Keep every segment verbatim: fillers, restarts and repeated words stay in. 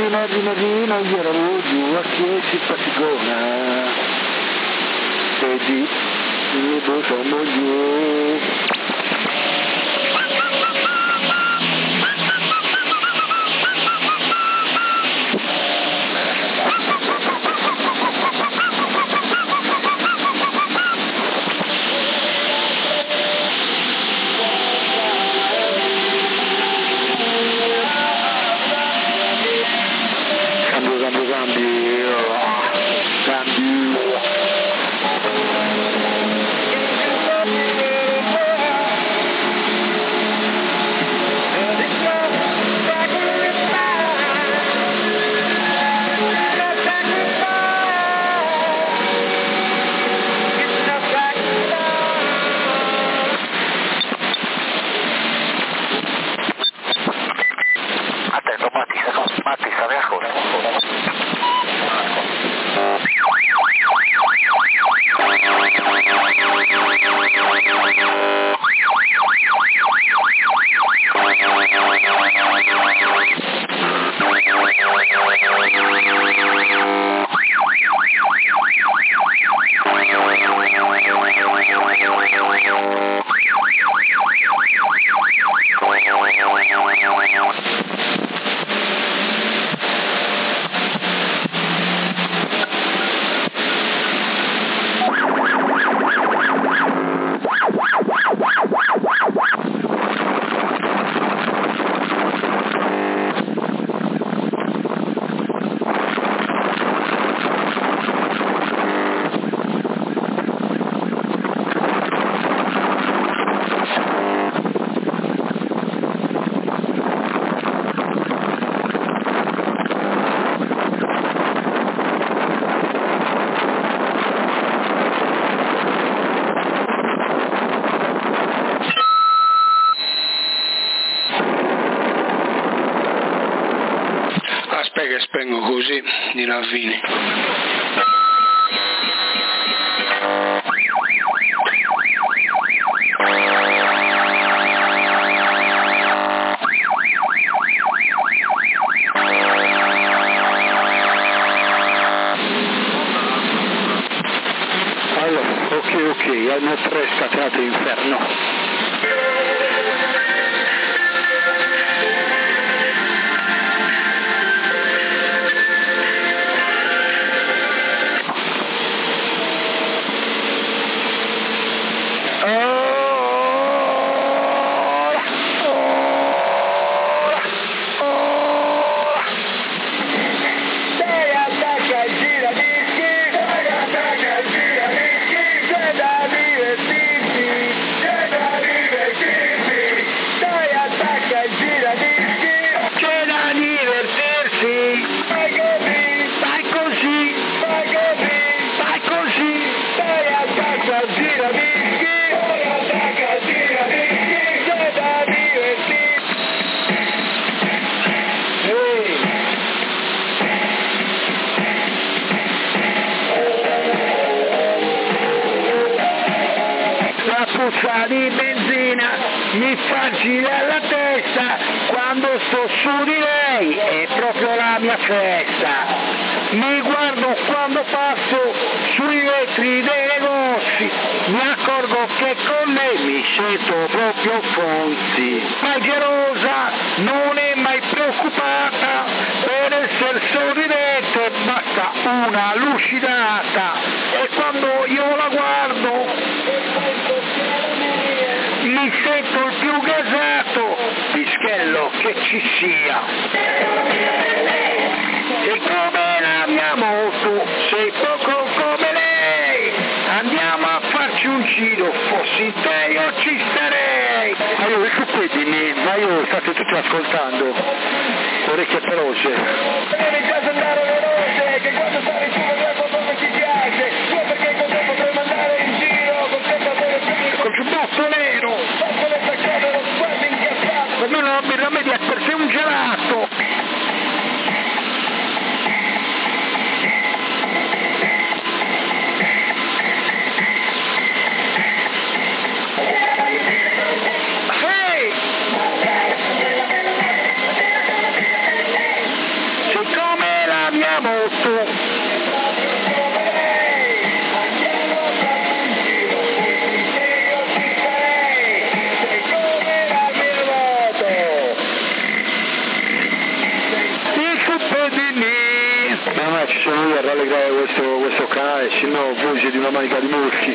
Vina, vina, vina, io ero giù a chi simpaticona. Vedi, mi buso moglie. Cambio, cambio, cambio, cambio. Attento, Matti, Matti, stai ascoltando? Aspetta che spengo così di Navini. Allora, ok, ok, hanno tre scatenate inferno. La puzza di benzina mi fa girare la testa quando sto su di lei, è proprio la mia festa. Mi guardo quando passo sui vetri dei negozi, mi accorgo che con lei mi sento proprio Fonzi. Ma gelosa, non è mai preoccupata, per essere sorridente basta una lucidata. E quando io la guardo mi sento il più gasato, pischello che ci sia. E come la mia moto, sei poco come lei, andiamo a farci un giro, fossi te io ci starei. Allora, scuppetemi, ma io state tutti ascoltando, orecchie pelose. Mi piace andare veloce, che quando stai su la come ti piace, io perché con te potremmo andare in giro, con te potremmo più. Col giubbotto nero. Per me non mi rimedia per sé un gelato. Hey! Sei rallegrare questo, questo canale, se no voi siete una manica di morti.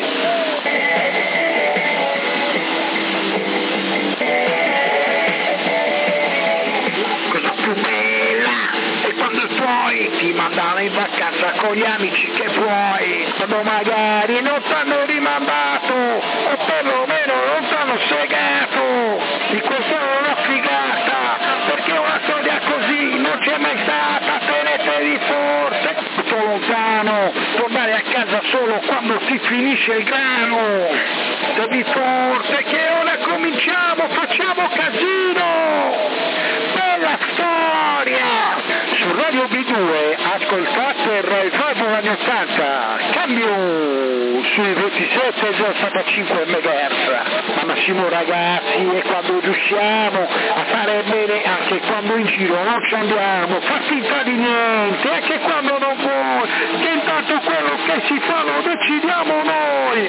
Cosa più bella è quando i tuoi ti mandano in vacanza con gli amici che vuoi, quando magari non t'hanno rimandato o perlomeno non t'hanno segato. Di questa è una figata, perché una storia così non c'è mai stata. Tenetevi forte, sto lontano, tornare a casa solo quando si finisce il grano. Devi forte che ora cominciamo, facciamo casino. Bella storia! Su Radio B due ascoltate il Rai Five anni ottanta, cambio sui ventisette virgola zero cinque megahertz. Ma Massimo ragazzi, è quando riusciamo a fare bene anche quando in giro non ci andiamo, far finta di niente, anche quando non vuoi, che intanto quello che si fa lo decidiamo noi.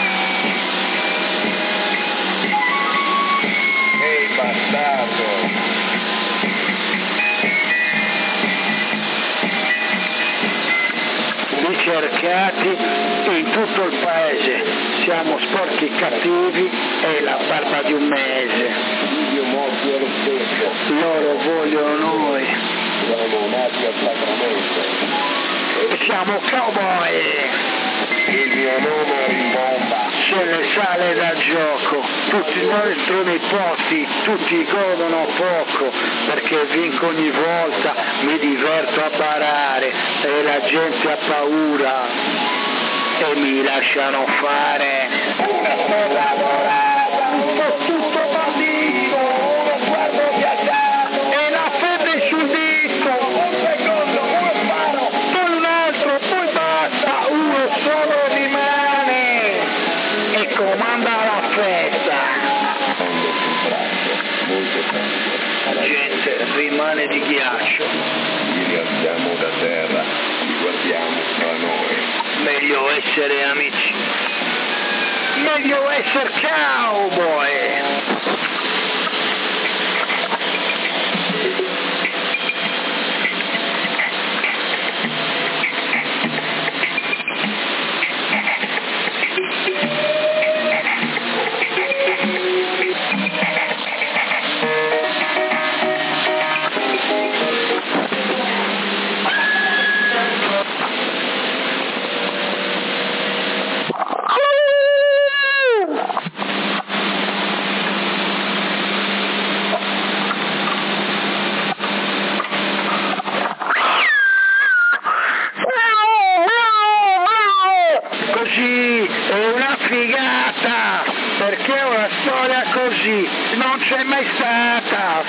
Ehi bastardo! Ricercati in tutto il paese, siamo sporchi e cattivi e la barba di un mese. Io morto lo stesso. Loro vogliono noi. Siamo nati al sacramento. E siamo cowboy. Il mio nome è Rimbomba. Se ne sale da gioco, tutti i nostri nipoti, tutti godono poco, perché vinco ogni volta, mi diverto a barare e la gente ha paura e mi lasciano fare. Una lavorata, un tutto bambino, uno sguardo viaggiato e la fede sul dito, un secondo, uno sparo, poi un altro, poi basta, uno solo rimane e comanda la festa. La gente rimane di ghiaccio. Ci rialziamo da terra, ci guardiamo tra noi. Meglio essere amici. Meglio essere cowboy. Perché una storia così non c'è mai stata.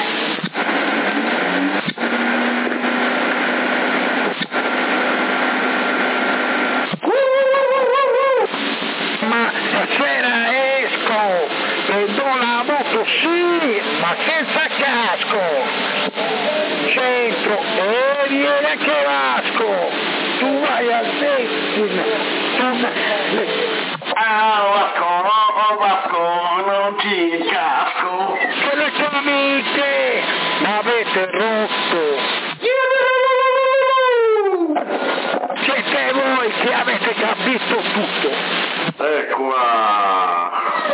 Ma stasera esco, prendo la moto sì, ma senza casco. Centro e viene anche Vasco. Tu vai al Destin, tu... Ah, Vasco, no, Vasco, non ti incasco. Che le tue amiche m'avete rotto. Siete voi che avete capito tutto. Eccola!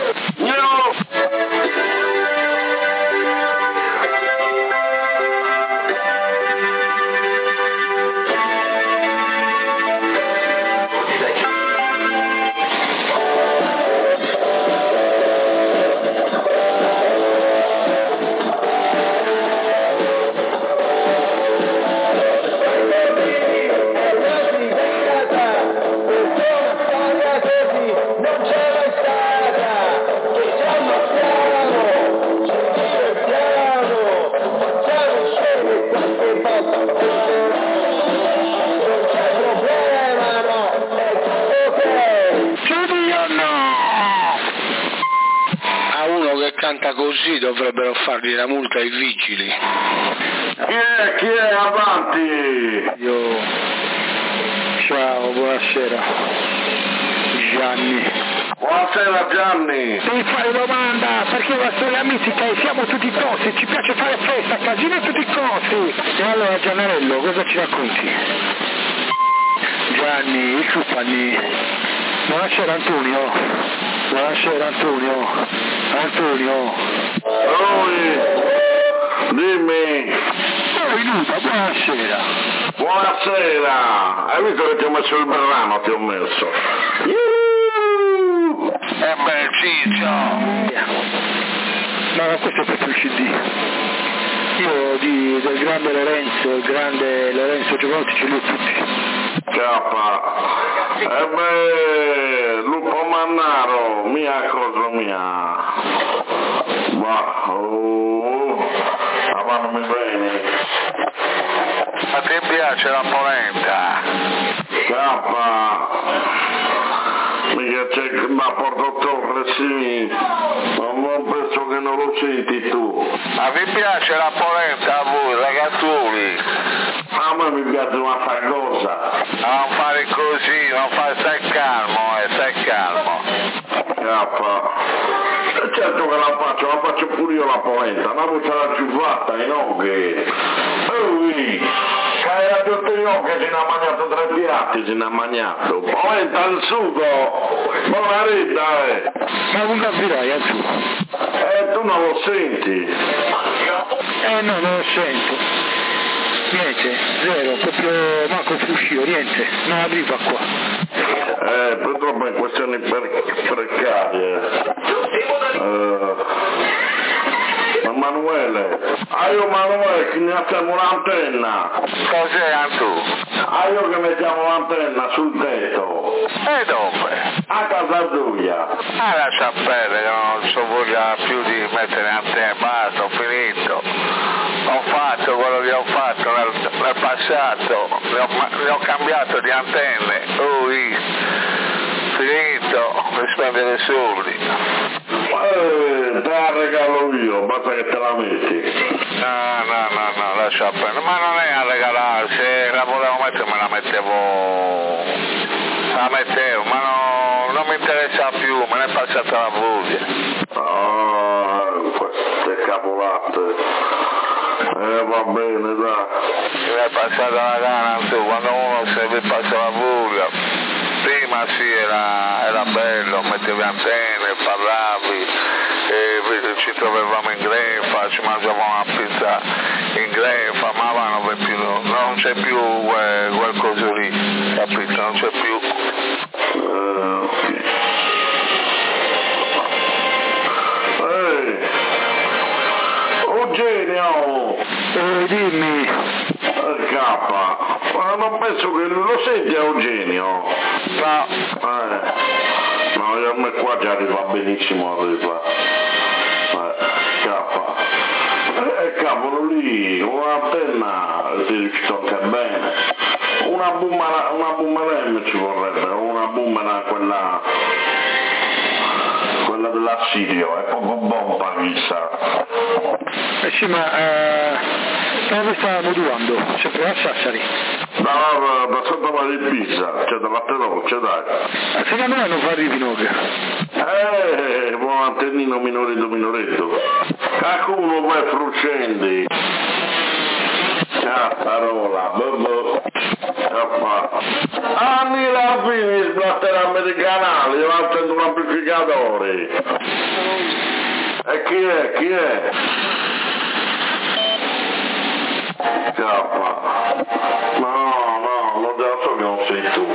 Canta così dovrebbero fargli la multa ai vigili. Chi è? Chi è? Avanti! Io... Ciao, buonasera. Gianni. Buonasera Gianni! Devi fare domanda, perché la storia mistica e siamo tutti tosti, ci piace fare festa, casino a tutti i costi. E allora Giannarello, cosa ci racconti? Giovanni, il Ciuppanni. Buonasera Antonio. Buonasera Antonio. Antonio. Oi, dimmi. Oi Luca, buonasera. Buonasera. Hai visto che ti ho messo il brano, ti ho messo. Eh beh, Ciccio. Ma questo è proprio il C D. Io di, del grande Lorenzo, il grande Lorenzo Giovanotti ce li ho tutti. Cappa. Eh beh, Lupo Mannaro, mia cosa mia. Ma, oh, la mano mi viene. A te piace la polenta? Cappa. Mica c'è la Porto Torre, sì. Ma non penso che non lo senti tu. Ma vi piace la polenta a voi, ragazzoli? A me mi piace una cosa. Non fare così, non fare, stai calmo, eh, stai calmo. Cappa. E certo che la faccio, la faccio pure io la polenta, ma poi sarà più fatta, no che... Ui, che era tutto io che se ne ha mangiato tre piatti, se ne ha mangiato. Polenta al sugo, buona retta, eh. Ma non capirai, eh tu. Eh, tu non lo senti. Eh no, non lo sento. Niente, zero, proprio manco il fruscio, niente, non arriva qua. Eh, purtroppo in questioni per, precarie. Uh, ma Manuele, ah io Manuele che ne abbiamo l'antenna. Cos'è Antù? Ah io che mettiamo l'antenna sul tetto. E dove? A casa tua. Ah, lascia perdere, che non so voglia più di mettere antenne, basta, ho finito. Ho fatto quello che ho fatto nel, nel passato, le ho, le ho cambiato di antenne, ui, finito, per spendere soldi. Eh, te la regalo io, basta che te la metti. No, no, no, no, lascia perdere, ma non è a regalare, se la volevo mettere me la mettevo, la mettevo, ma no, non mi interessa più, me ne è passata la voglia. Oh, queste cavolate. Eh va bene, dai. Mi è passata la gana, tu, quando uno se vi passa la voglia. Prima sì era, era bello, mettevi antenne, parlavi, e ci trovavamo in Grefa, ci mangiavamo una pizza in Grefa, ma va, non, più, non c'è più quel, quel coso lì, capito? Non c'è più. Uh, ok. Ehi, Eugenio! Eh, dimmi. Eh, Cappa, ma non penso che lo senti Eugenio? No. Eh, no, io a me qua già arriva benissimo, arriva. Eh, Cappa. Eh, cavolo lì, un'antenna si è riuscito anche bene. Una boomera, una boomerang ci vorrebbe, una boomerang quella... quella dell'Assirio, è poco bomba chissà. Eh sì, ma eh, dove sta modulando? Sempre a Sassari. Da, da Santa Maria di Pisa, cioè da Vatteloccia, dai. Eh, secondo me non fa Rivinog. Eh, buon antennino minoretto minoretto. Qualcuno poi fruscendi. Cazzarola, bobo. Anni la fine sblatter americanali, davanti un amplificatore. E chi è? Chi è? Cappa. No, no, non già so che non sei tu.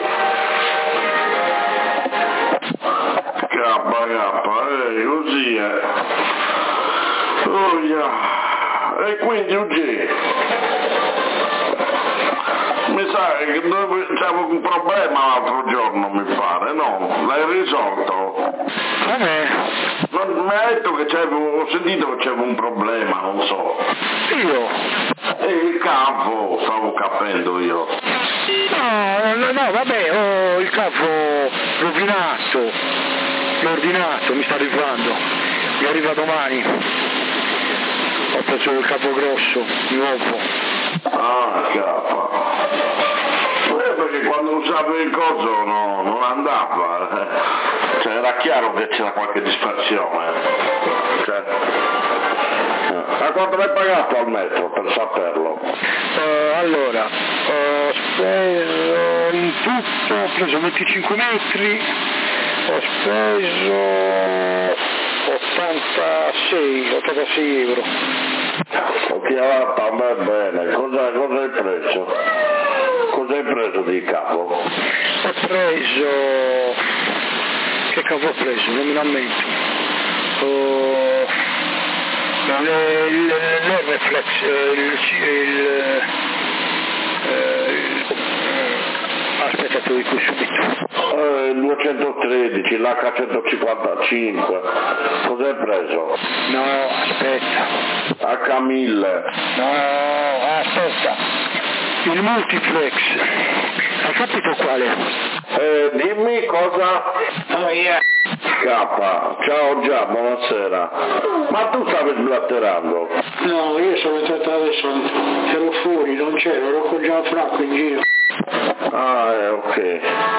Cappa, cappa, eh, così è. Oh, yeah. E quindi Eugenio, mi sa che c'avevo un problema l'altro giorno, mi pare, no? L'hai risolto? Com'è? Non, mi hai detto che c'avevo, ho sentito che c'avevo un problema, non so. Io? E il capo, stavo capendo io. No, no, no, vabbè, ho il capo rovinato, l'ordinato, mi sta arrivando, mi arriva domani. Ho preso il capo grosso, nuovo. Ah, capo. Eh, perché quando usavi il coso no, non andava, cioè era chiaro che c'era qualche distrazione, cioè, A quanto l'hai pagato al metro, per saperlo? Uh, allora, ho speso in tutto, ho preso venticinque metri, ho speso ottantasei, ottantasei euro. Ho chiamato a me bene, cosa, cosa hai preso? Cosa hai preso di capo? Ho preso, che capo ho preso? Non me l'ammento. Oh, l'Hermeflex, il, il, il, aspetta, te lo dico subito. Eh, il duecentotredici, l'H centocinquantacinque, cosa hai preso? No, aspetta. H mille. No, aspetta. Il multiplex. Hai capito quale? Eh, dimmi cosa? Oh, yeah. K, ciao già, buonasera. Ma tu stavi sblatterando? No, io sono entrato adesso, ero fuori, non c'ero, ero con Gianfranco in giro. Ah, eh, ok.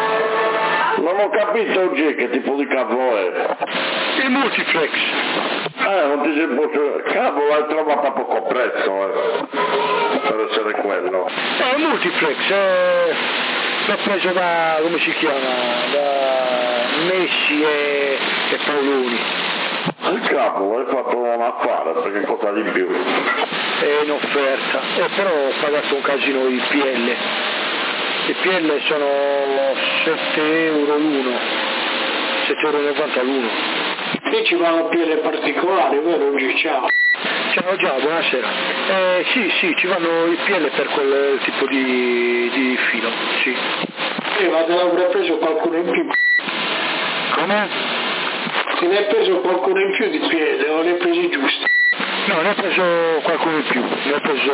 Non ho capito oggi che tipo di cavolo è. Il multiplex. Eh, non ti si può... Cavolo, l'hai trovato a poco prezzo, eh. Per essere quello. Eh, il multiplex, eh, l'ho preso da, come si chiama, da Messi e, e Paoloni. Il capo, hai fatto un affare, perché costa di più. È in offerta, eh, però ho pagato un casino di P L. I P L sono sette euro l'uno, sette euro e novanta l'uno. Qui ci vanno P L particolari, vero G? Ciao. Ciao già, buonasera. Eh, sì, sì, ci vanno i P L per quel tipo di, di filo, sì. Eh, ma te l'avrei preso qualcuno in più. Come? Te ne hai preso qualcuno in più di P L, o ne hai presi giusti? No, ne ho preso qualcuno in più, ne ho preso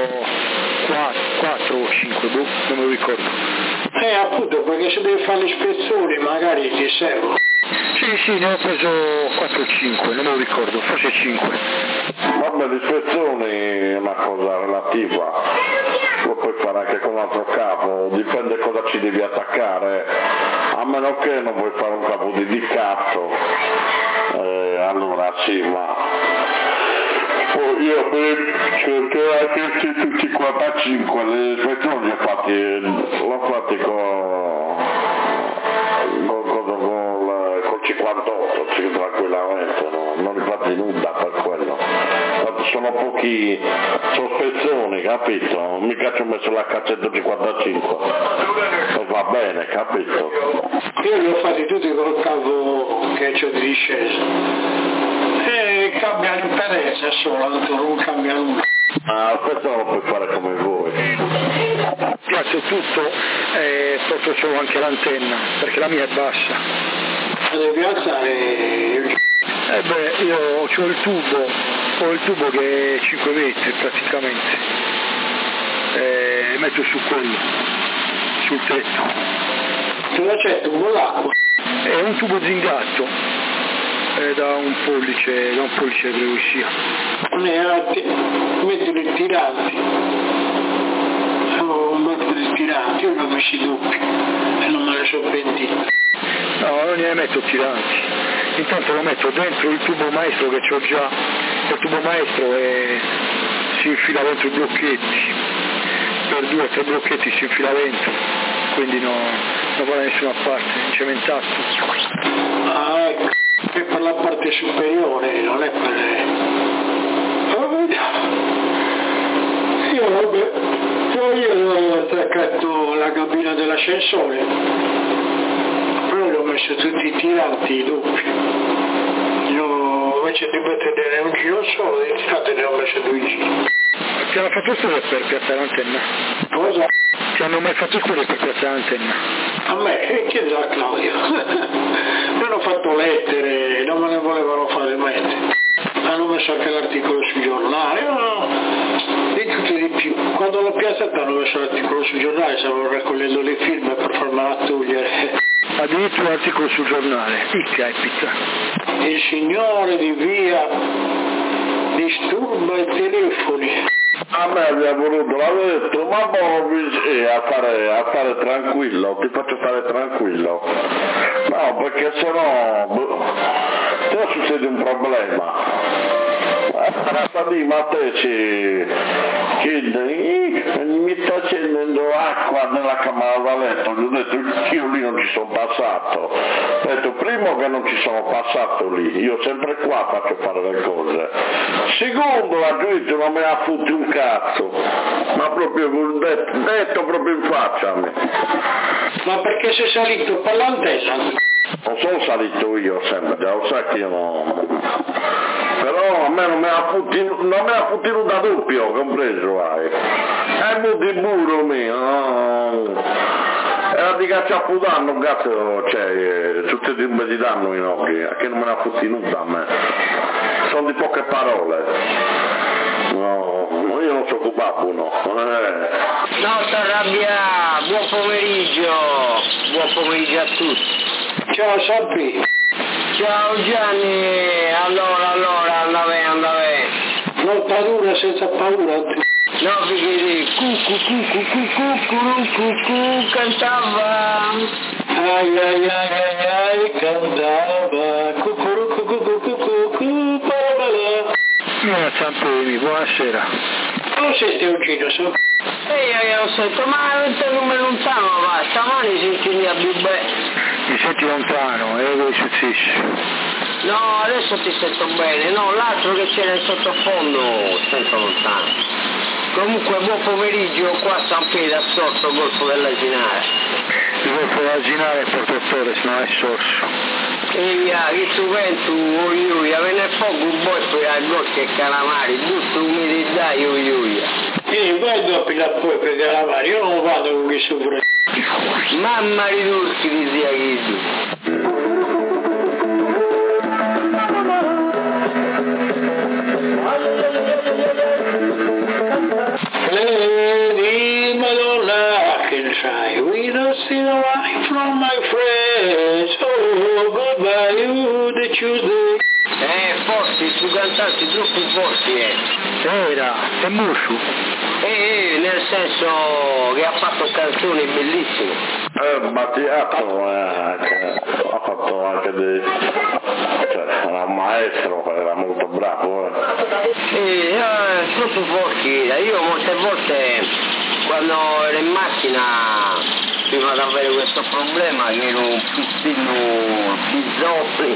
quattro o cinque, boh, non me lo ricordo. Eh, appunto, perché se devi fare le ispezioni magari ti servono. Sì, sì, ne ho preso quattro o cinque, non me lo ricordo, forse cinque. Vabbè, l'ispezione è una cosa relativa, lo puoi fare anche con un altro capo, dipende cosa ci devi attaccare, a meno che non vuoi fare un capo dedicato, eh, allora sì, ma poi io per cercare tutti quarantacinque, le ispezioni le ho fatte, l'ho fatte con, con, con, con, con cinquantotto, sì, tranquillamente, no? Non ne fate nulla per quello. Sono pochi sospezioni, capito? Mica ci ho messo l'H centocinquantacinque. E va bene, capito? Io li ho fatti tutti col cavo che c'ho di discesa. E cambia l'impedenza solo, non cambia nulla. Ah, questo lo puoi fare come voi. Piazzo tutto e sotto c'ho anche l'antenna, perché la mia è bassa. La devi alzare. Eh beh, io ho il tubo, ho il tubo che è cinque metri praticamente, e metto su quello, sul tetto. Cosa c'è? Tubo d'acqua? È un tubo zingato, è da un pollice, da un pollice credo che sia. Mettono i tiranti. Oh, mettono i tiranti, io ne ho messi doppi e non me ne sono pentito. No, non ne metto tiranti. Intanto lo metto dentro il tubo maestro che c'ho già, il tubo maestro è, si infila dentro i blocchetti, per due o tre blocchetti si infila dentro, quindi no, non va da nessuna parte, cementato. Ah, ecco, è per la parte superiore, non è per... Oh, io vabbè, io, io ho attaccato la cabina dell'ascensore. Però ho messo tutti i tiranti doppi. Io invece di mettere un giro solo, i tiranti ne ho messo due giri. Ti hanno fatto storie per piazzare l'antenna? Cosa? Ti hanno mai fatto storie per piazzare l'antenna? A me? E chiedi a Claudio. Mi hanno fatto lettere, non me ne volevano fare mettere. Hanno messo anche l'articolo sui giornali, no, di tutto e di più. Quando l'ho piazzata hanno messo l'articolo sui giornali, stavano raccogliendo le firme per farmela togliere. Addirittura un articolo sul giornale, picca e picca. Il signore di via disturba i telefoni. A me mi ha voluto, l'avevo detto, ma poi a stare, a stare tranquillo, ti faccio stare tranquillo. No, perché sennò se no succede un problema. Parata lì, ma te ci... che mi sta accendendo acqua nella camera da letto, gli ho detto io lì non ci sono passato, ho detto primo che non ci sono passato lì, io sempre qua faccio fare le cose, secondo la giudice non me ne ha fottuto un cazzo, ma proprio detto, detto proprio in faccia a me. Ma perché sei salito per l'antella? Non sono salito io sempre, già lo sai che io non... però a me non me la fotti, non me la fotti da doppio, compreso hai. È molto di burro mio, no? Era di caccia danno, un cazzo, cioè, tutti i timbi di danno in occhi, che non me la fotti nuda a me. Sono di poche parole. No, io non so babbo, no. Eh. No, t'arrabbia, buon pomeriggio, buon pomeriggio a tutti. Ciao Sappi. Ciao Gianni, allora, allora, anda bene, anda bene. Lotta dura senza paura. No, perché cucù, cucù, cucù, cucù, cucù, cantava. Ai ai ai ai ai, cantava. Cucù, cucù, cucù, cucù, parabala. Signora Zampini, buonasera. Non siete ucciso, so? E io io ho sentito, ma non mi lontano, va, stamani sentimi a più bene. Mi senti lontano, e eh, che succede? No, adesso ti sento bene, no, l'altro che c'è nel sottofondo sento lontano. Comunque buon pomeriggio qua a San Pietro, a Sorso, Golfo dell'Asinare. Il Golfo dell'Asinare è Porto Torres, non è Sorso. E via, che tu vento, ui ui, avene poco poi poi a gocchi e calamari, giusto umidità, ui ui. Sì, vai dopo la poi per calamari, io non vado con chi sopra. Mamma di tutti di zia Ghiddu. Lady Madonna, che sai, we don't see the light from my friends, oh goodbye you the Tuesday. Eh, forti, tu cantanti troppo forti, eh. Era, è Mushu. Eh, eh, nel senso che ha fatto canzoni bellissime. Eh, Battiato eh, ha fatto anche dei... cioè, era un maestro, era molto bravo. Eh. Sì, eh, troppo forti, io molte volte quando ero in macchina prima di avere questo problema che ero un pistino bizzoppi,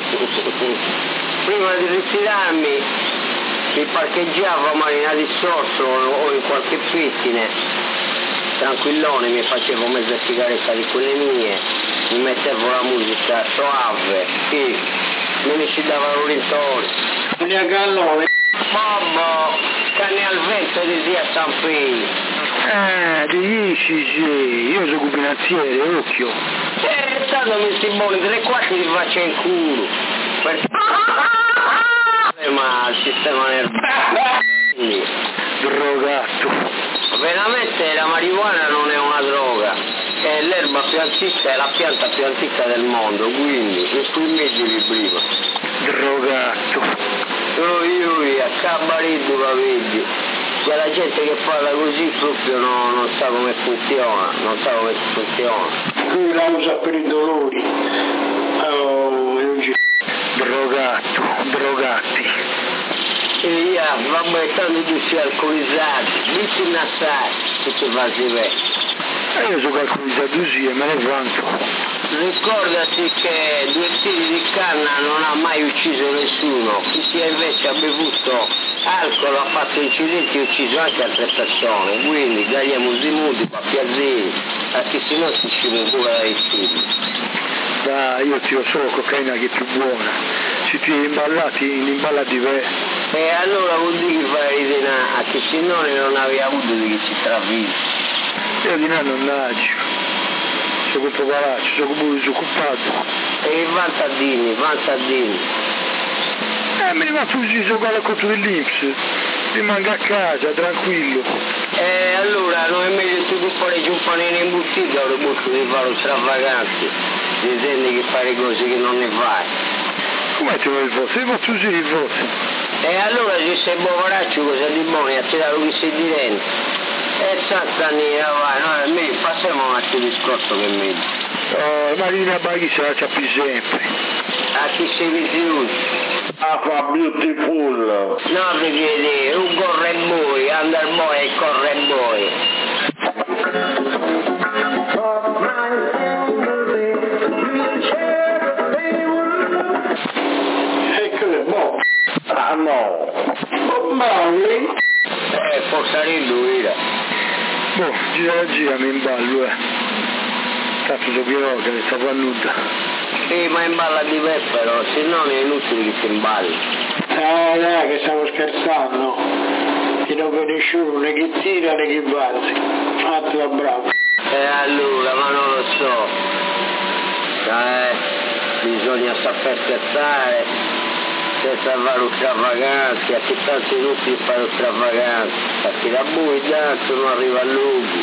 prima di ritirarmi mi parcheggiavo a Marina di Sorso o in qualche pettine, tranquillone, mi facevo mezza sigaretta di quelle mie, mi mettevo la musica soave, sì, non mi ci davano rintori. Ne agallò, Mamma, canne al vento di zia San Pino. Eh, dici sì, io sono finanziere, occhio. Eh, tanto mi si buoni, tre quarti ti faccio in culo. Perché... ma il sistema nervoso. Drogato. Veramente la marijuana non è una droga, è l'erba più antica, è la pianta più antica del mondo, quindi esprimete prima. Drogato. Ui ui, a cabaretto la vedi. Quella gente che parla così proprio no, non sa come funziona, non sa come funziona. lui la usa per i dolori. Oh, drogato, drogati. E via, vabbè, tanto tu sei alcolizzato, dici in assai, tutto va si vede. E io sono alcolizzato sì e me ne vanto. Ricordati che due tiri di canna non ha mai ucciso nessuno, chi si è invece ha bevuto alcol ha fatto incidenti e ucciso anche altre persone, quindi dagli musimudi, pappiazzini, a chi si no si scimucura dai studi. Dai, io tiro solo cocaina che è più buona, se ti imballati, imballa di me. E allora vuol dire che fai ridere a chi si no non aveva avuto di chi si travisce. Io di là non naccio. Sono poveraccio, sono come disoccupato. E vantadini, vantadini. Eh, me ne va fuggire sopra la conto dell'Inps. Rimango a casa, tranquillo. E allora non è meglio tu che fare un panino imbustito o posso di fare un stravaganti, dicendo che fare cose che non ne fai. Come ti vuoi il voto? Io faccio usare il voto. E allora se sei poveraccio cosa di buono a tirare che sei di rente? E Sant'Annia vai, no, è meglio, passiamo un altro discorso che è meglio. Oh, Marina Baghi se la c'ha più sempre. A chi sei vissuto? Ah, fa beautiful. No, perché un corremboi, under boy e corremboi. Ecco che Bob. Ah no. Bob Marley. Eh, forse lui. Boh, gira gira mi imballo, eh. Tanto so che che ne sta nuda. Sì, ma imballa di me però, se no è inutile che si imballi. Ah, dai, che stiamo scherzando. Che non vede nessuno, né chi tira né chi batte. Fatto da bravo. E allora, ma non lo so. Eh, bisogna saper scherzare, senza fare un stravaganza, che tanto è inutile fare un stravaganza, perché la bui tanto non arriva a lungo.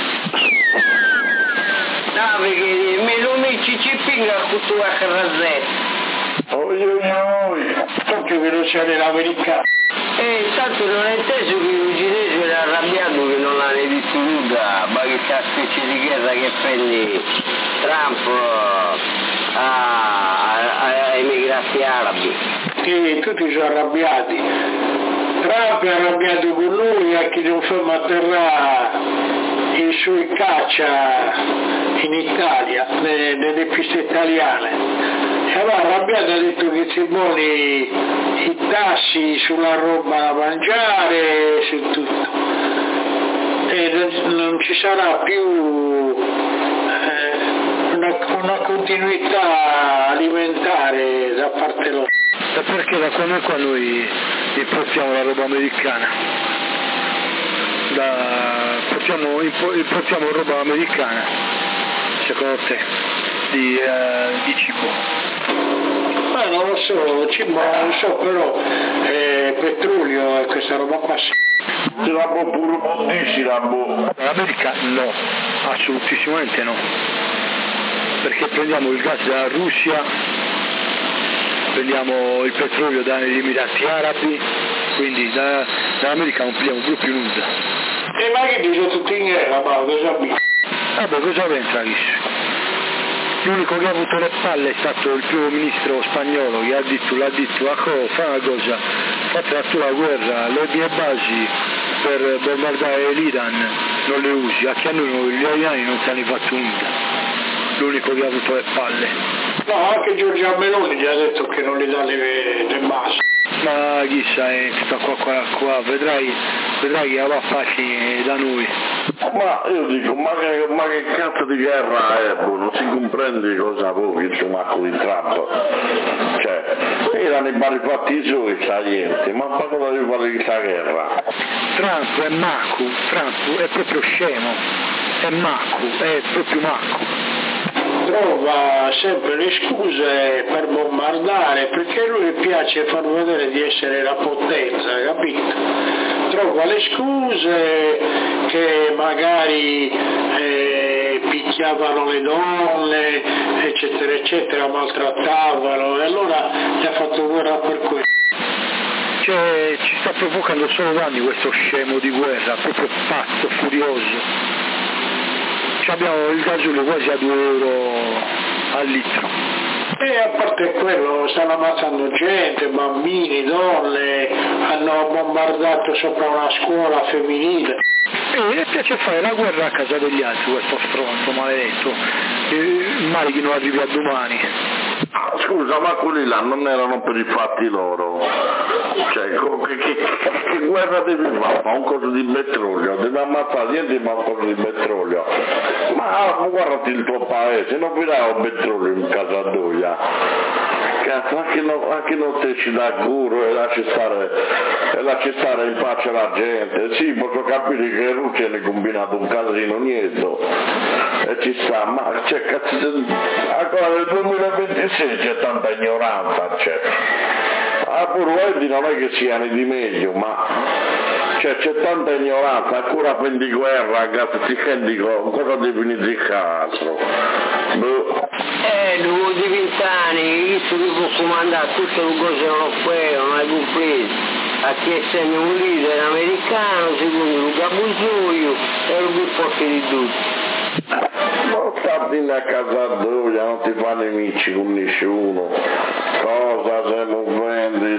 No, perché mi lo metti ci pinga con tua carrazzetta. Oi oi oi. Tocchio che non c'è nell'americano. E tanto non è inteso che l'uginese era arrabbiato che non l'hanno distrutta, ma che sta specie di guerra che prende Trump a, a, ai migrati arabi. Sì, tutti sono arrabbiati. Trump è arrabbiato con lui a chi non fa atterrare i suoi caccia in Italia, nelle, nelle piste italiane. E allora arrabbiato ha detto che si buoni i tassi sulla roba da mangiare, su tutto. E non, non ci sarà più eh, una, una continuità alimentare da parte loro. E perché da quando qua noi importiamo la roba americana? Da, importiamo, importiamo roba americana, secondo te, di, uh, di cibo? Ma non lo so, cibo non lo so, però eh, petrolio e questa roba qua sì. Se la può pure potessi la boh. L'America no, assolutissimamente no, perché prendiamo il gas dalla Russia, prendiamo il petrolio dagli Emirati Arabi, quindi da, dall'America non prendiamo proprio nulla. E ma che dice tutti in guerra, ma cosa abbiamo? Vabbè, cosa pensa Chris? L'unico che ha avuto le palle è stato il primo ministro spagnolo che ha detto, l'ha detto, ah, fa una cosa, fate tu la guerra, le mie basi per bombardare l'Iran non le usi, anche a noi gli italiani non si hanno fatto nulla, l'unico che ha avuto le palle. No, anche Giorgia Meloni gli ha detto che non gli dà le, le basi. Ma chissà, è tutta qua, qua, qua, vedrai, vedrai che va facile da noi. Ma io dico, ma che, ma che cazzo di guerra è, boh, non si comprende cosa voi, il stomacco di Trump. Cioè, erano i vari fatti suoi, salienti, ma ma cosa deve fare di questa guerra? Trump è Macu, Trump è proprio scemo, è Macu, è proprio Macu. Trova sempre le scuse per bombardare, perché a lui piace far vedere di essere la potenza, capito? Trova le scuse che magari eh, picchiavano le donne, eccetera, eccetera, maltrattavano, e allora gli ha fatto guerra per questo. Cioè, ci sta provocando solo danni questo scemo di guerra, proprio pazzo, furioso. Abbiamo il gasolio quasi a due euro al litro. E a parte quello stanno ammazzando gente, bambini, donne, hanno bombardato sopra una scuola femminile. E gli piace fare la guerra a casa degli altri, questo stronzo maledetto, il male che non arrivi a domani. Ah, scusa, ma quelli là non erano per i fatti loro? Cioè, che, che, che guerra devi fare? Ma un coso di petrolio, devi ammazzare niente ma un coso di petrolio. Ma guardati il tuo paese, non vi dà un petrolio in casa d'oia. Cazzo, anche, no, anche non te ci dà curo e lasci stare, e lasci stare in pace la gente. Sì, posso capire che Russia ne ha combinato un casino niente. E ci sta, ma c'è cazzo, ancora nel duemilaventisei c'è tanta ignoranza, c'è. A Purwetti non è che siano di meglio, ma cioè, c'è tanta ignoranza, ancora prendi guerra, cazzo, ti rendi cosa devi di cazzo? Boh. Eh, dopo di vent'anni, io ti devo comandare tutte le cose europee, non hai compreso. A chi essendo un leader americano, secondo Luca Busoio, è il più forte di tutti. Non starti a casa d'oia, non ti fa nemici con nessuno. Cosa se non vendi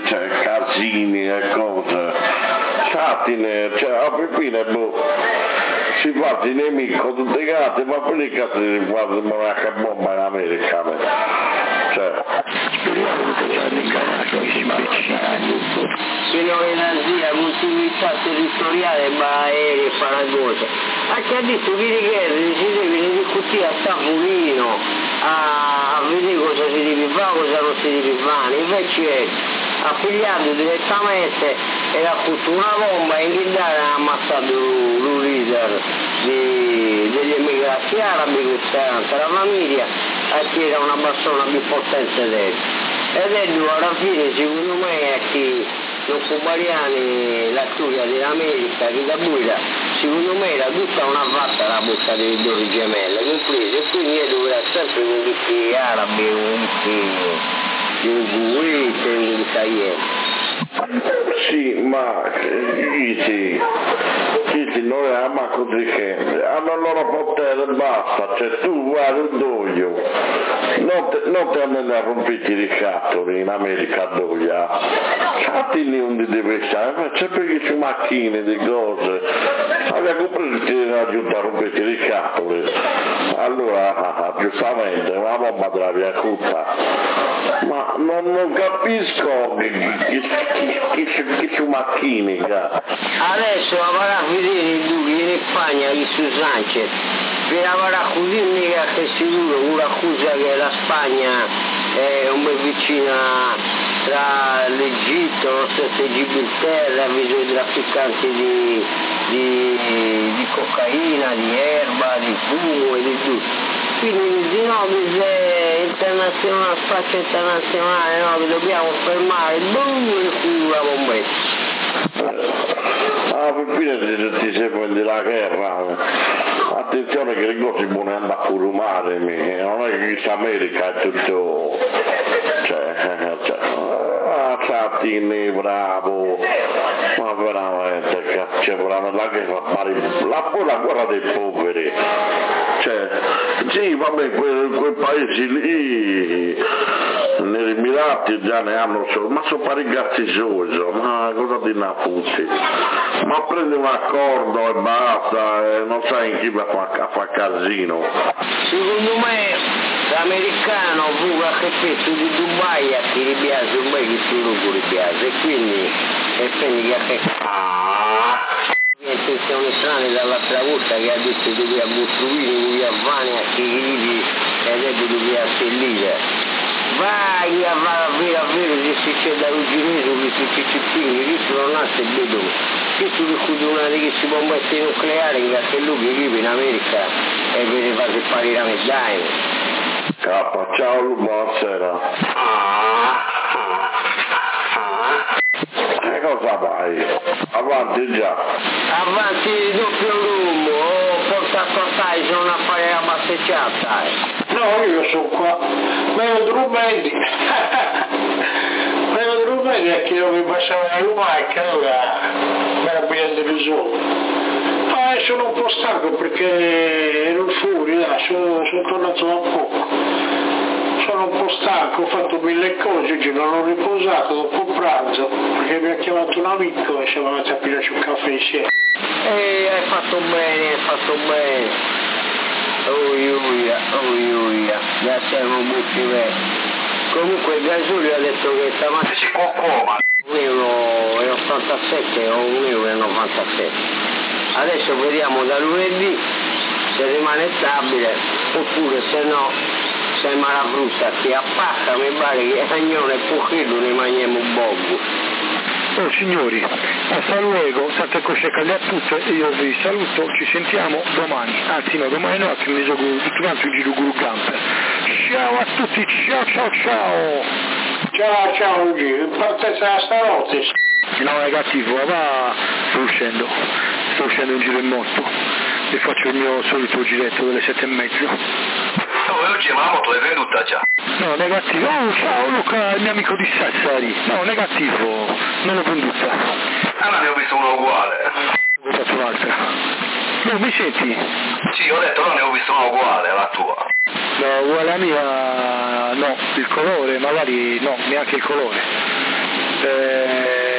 fatti, cioè a Peppino boh, si fa di nemico tutte le carte, ma per le carte si fa una bomba in America, cioè. Speriamo che ci hanno inganato questi imbecilli. Quello che la zia, continuità territoriale, ma aerei e paragosa. Anche ha detto che di guerra si deve discutere a tavolino, a vedere cosa si deve fare, cosa non si deve fare. Invece ha pigliato direttamente e ha fatto una bomba in Inghilterra ha ammazzato il leader di, degli emigrati arabi, che c'era la famiglia, a chi era una persona più potente di lei. Ed è lui alla fine, secondo me, è che non cubariani la storia dell'America che da buia, secondo me era tutta una fatta la bocca delle due gemelle, comprese, e quindi è dovrà sempre con questi arabi, con questi uguiti, un caiente. Sì, ma Iti, Iti non è manco di che, hanno il loro potere e basta, cioè tu guardi il doglio, non te, non te ne rompiti di scatole in America doglio, fatti un di diversa, c'è perché ci macchine di cose, aveva compreso che era giunta a rompiti di scatole, allora giustamente una bomba della via Cutta, ma non, non capisco che, che, che, che, che ci macchine. Adesso avrà a vedere lui in Spagna di su Sanchez, per avrà così mica che sicuro una accusa che la Spagna è un po' vicina tra l'Egitto, lo stesso Gibilterra, viso i trafficanti di, di, di cocaina, di erba, di fumo e di tutto. Quindi di no, internazionale, spazio internazionale, no, che dobbiamo fermare, boom, e la bombetta. Ah, per fine ti, ti serve della guerra, attenzione che le cose buone andare a furumare, non è che questa America è tutto, cioè, cioè ah, Sattini, bravo, ma veramente, cioè, veramente la guerra, la, la guerra dei poveri, cioè, sì, vabbè, quei, quei paesi lì, negli Emirati già ne hanno solo, ma sono pari gazzisosi, ma cosa ti ne futti? Ma prendi un accordo e basta, e non sai in chi va a fare fa casino. Secondo me l'americano fuga che pezzo di Dubai a chi gli piace un bel che solo gli piace, e quindi e quindi che intenzioni strane dall'altra volta che ha detto che doveva costruire un Giovanni a chi gli e adesso doveva sellire. Vai a vedere a vedere se si c'è da Ruginese che si c'è cittadini, che sono nati e vedo che tu ricordi una di che si può mettere nucleare in che lui che vive in America e vede fare sparire la medaglia. Cappa, ciao Lu, buonasera. E cosa vai? Avanti già. Avanti doppio rumbo, oh, porta a portare, sono a fare la passeggiata. No, io sono qua, meno Drumedi, meno Drumedi è che io mi passavo la lumaca, allora me la prende di sopra. Ma sono un po' stanco perché ero fuori, là, sono, sono tornato da poco. Sono un po' stanco, ho fatto mille cose, oggi non ho riposato dopo pranzo, perché mi ha chiamato un amico e siamo andati a pigliarci un caffè insieme. E hai fatto bene, hai fatto bene. Oh Iulia, oh Iulia, da siamo molti vecchi. Comunque il Gasolio ha detto che stamattina si può coma. un euro e ottantasette o un euro e novantasette. Adesso vediamo da lunedì se rimane stabile oppure se no se Malabrutta che appacca mi pare che Agnone e Pucchillo ne mangiamo un bobbo. Oh signori, hasta luego, tante cose calde a tutte e io vi saluto, ci sentiamo domani, anzi no, domani no, che mi gioco tutto quanto il giro Guru Camper. Ciao a tutti, ciao ciao ciao! Ciao ciao Luigi, in partenza stanotte. No negativo, va, sto uscendo, sto uscendo in giro in moto e faccio il mio solito giretto delle sette e mezzo. Oh, oggi ma la moto l'hai venduta già? No, negativo. Oh, ciao Luca, il mio amico di Sassari. No, negativo, non l'ho venduta. Ah, ma ne ho visto uno uguale. Ho fatto un'altra. No, mi senti? Sì, ho detto, no, ne ho visto uno uguale alla tua. No, uguale a mia, no, il colore, magari no, neanche il colore. Eh,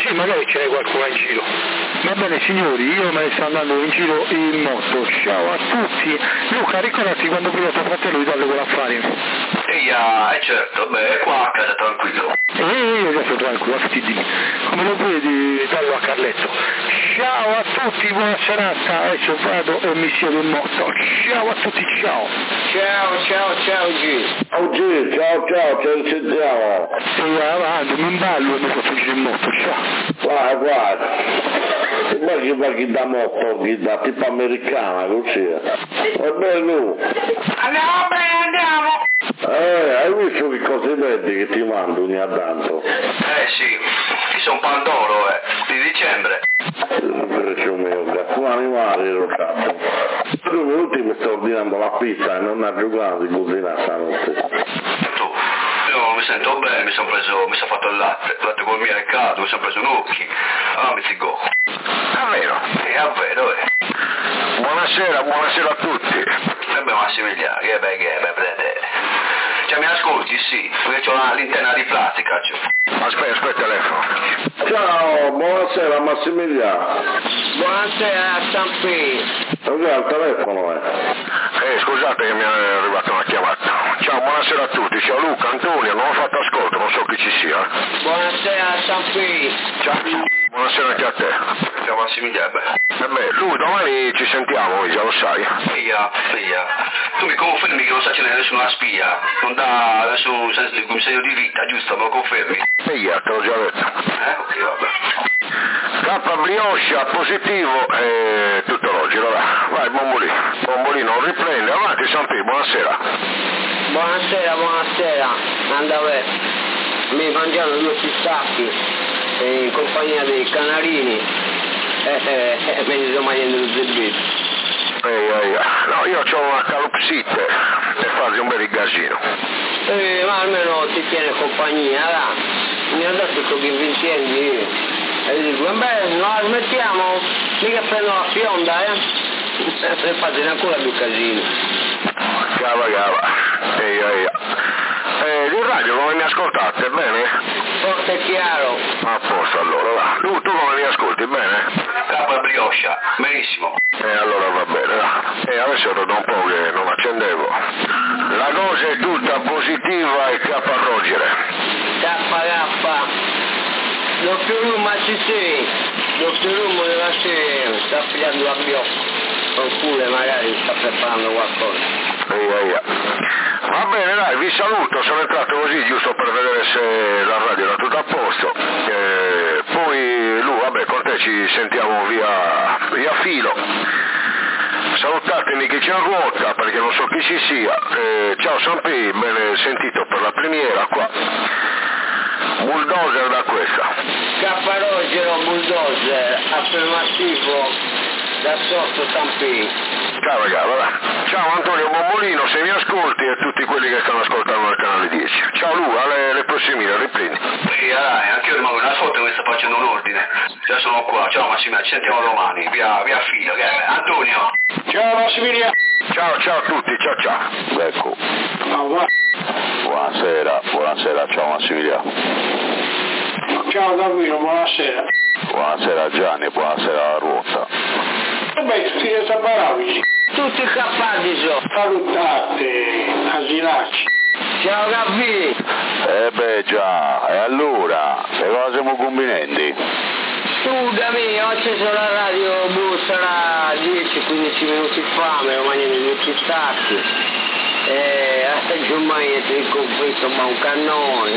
Sì, magari ce n'è qualcuno in giro. Va bene signori, io me ne sto andando in giro in moto. Ciao a tutti. Luca, ricordati quando prima tuo fratello di darle quell'affare. Eia, è certo, beh, qua a casa tranquillo. E io adesso tranquillo, affidimi. Come lo vedi, dallo a Carletto. Ciao a tutti, buona serata. Adesso vado e mi siedo in moto. Ciao a tutti, ciao. Ciao, ciao, ciao G. Ciao G, ciao ciao, ci risentiamo. E avanti, mi imballo e mi faccio giro in moto, ciao. Guarda, guarda. E poi chi va chi da moto, chi da tipo americana, così. Va bene lui. Andiamo bene, andiamo. Eh, hai visto che cose vedi che ti mando ogni tanto? Eh sì, ci sono Pandoro, eh, di dicembre. Precio mio, un animale ero stato. Due minuti mi sto ordinando la pizza e non ha giocato di cucinare stanotte. Tu, io mi sento bene, mi sono preso, mi sono fatto il latte, il latte col miele caldo, mi sono preso un occhi. Ah, mi zigo. Davvero? Sì, è vero, eh. Buonasera, buonasera a tutti. E beh, Massimiliano, che beh, che beh, prende. Cioè, mi ascolti, sì, perché ho una linterna di plastica, cioè. Aspetta, aspetta il telefono. Ciao, buonasera Massimiliano. Buonasera Sampi. Dove è il telefono? Eh? Eh, scusate che mi è arrivata una chiamata. Ciao, buonasera a tutti. Ciao Luca, Antonio, non ho fatto ascolto, non so chi ci sia. Buonasera Sampi. Ciao, buonasera anche a te. Ciao Massimiliano, beh. E beh, lui domani ci sentiamo, già lo sai. Figlia, figlia, tu mi confermi che non sta c'è nessuna spia, non dà nessun senso di segno di vita, giusto? Me lo confermi? Figlia, te l'ho già detto. Eh, ok, vabbè. K Brioscia positivo e tutto logico, va. Vai, Bombolino. Bombolino, riprende, avanti Sampi, buonasera. Buonasera, buonasera. Andavo, mi mangiano due pistacchi in compagnia dei canarini. Eh, eh, eh, me li sto mangiando tutti e due. Ehi, ehi, no, io ho una calopsite per fargli un bel casino. Eh, ma almeno ti tiene compagnia, là. Mi ha detto che vincendi. E dico, beh, non la smettiamo, mica prendo la fionda, eh. E fate ancora più casino. Cava, cava. Ehi, ehi. Eh, di radio come mi ascoltate, bene? Forte e chiaro. A posto allora, va. Tu, tu come mi ascolti, bene? Capa Brioscia, benissimo. E eh, allora va bene, va. E adesso ero da un po' che non accendevo. La cosa è tutta positiva e K Rogere. K K. Doppio Rummo ci sei. Doppio Rummo deve essere, sta pigliando la biocca. Oppure magari sta preparando qualcosa. Ehi, ehi. Va bene, dai, vi saluto, sono entrato così giusto per vedere se la radio era tutto a posto. E poi lui, vabbè, con te ci sentiamo via, via filo. Salutatemi chi c'è in ruota perché non so chi ci sia. E ciao Sampi, bene sentito per la primiera qua. Bulldozer da questa. K Rogero, Bulldozer, affermativo da sotto Sampi. Ciao ragazzi, va. Ciao Antonio Bombolino, se mi ascolti e tutti quelli che stanno ascoltando nel canale dieci. Ciao Lu, alle, alle prossime, riprendi. Sì, dai, anche io rimango nella foto e mi sto facendo un ordine. Già sono qua, ciao Massimiliano, ci sentiamo domani, via, via filo, che è? Antonio. Ciao Massimiliano. Ciao, ciao a tutti, ciao ciao. Ecco. Oh, Buonasera, buonasera, ciao Massimiliano. ciao Davvero, buonasera. Buonasera Gianni, buonasera alla ruota. E beh, tutti che sono bravi. Tutti capaci sono. Salutate, asilacci. Ciao Gabbi. Eh beh già, e allora, che cosa siamo combinando? Scusami, ho acceso la radio, boh, sarà dieci quindici minuti fa, me lo mangio due pistacchi. E ormai è il conflitto ma un cannone.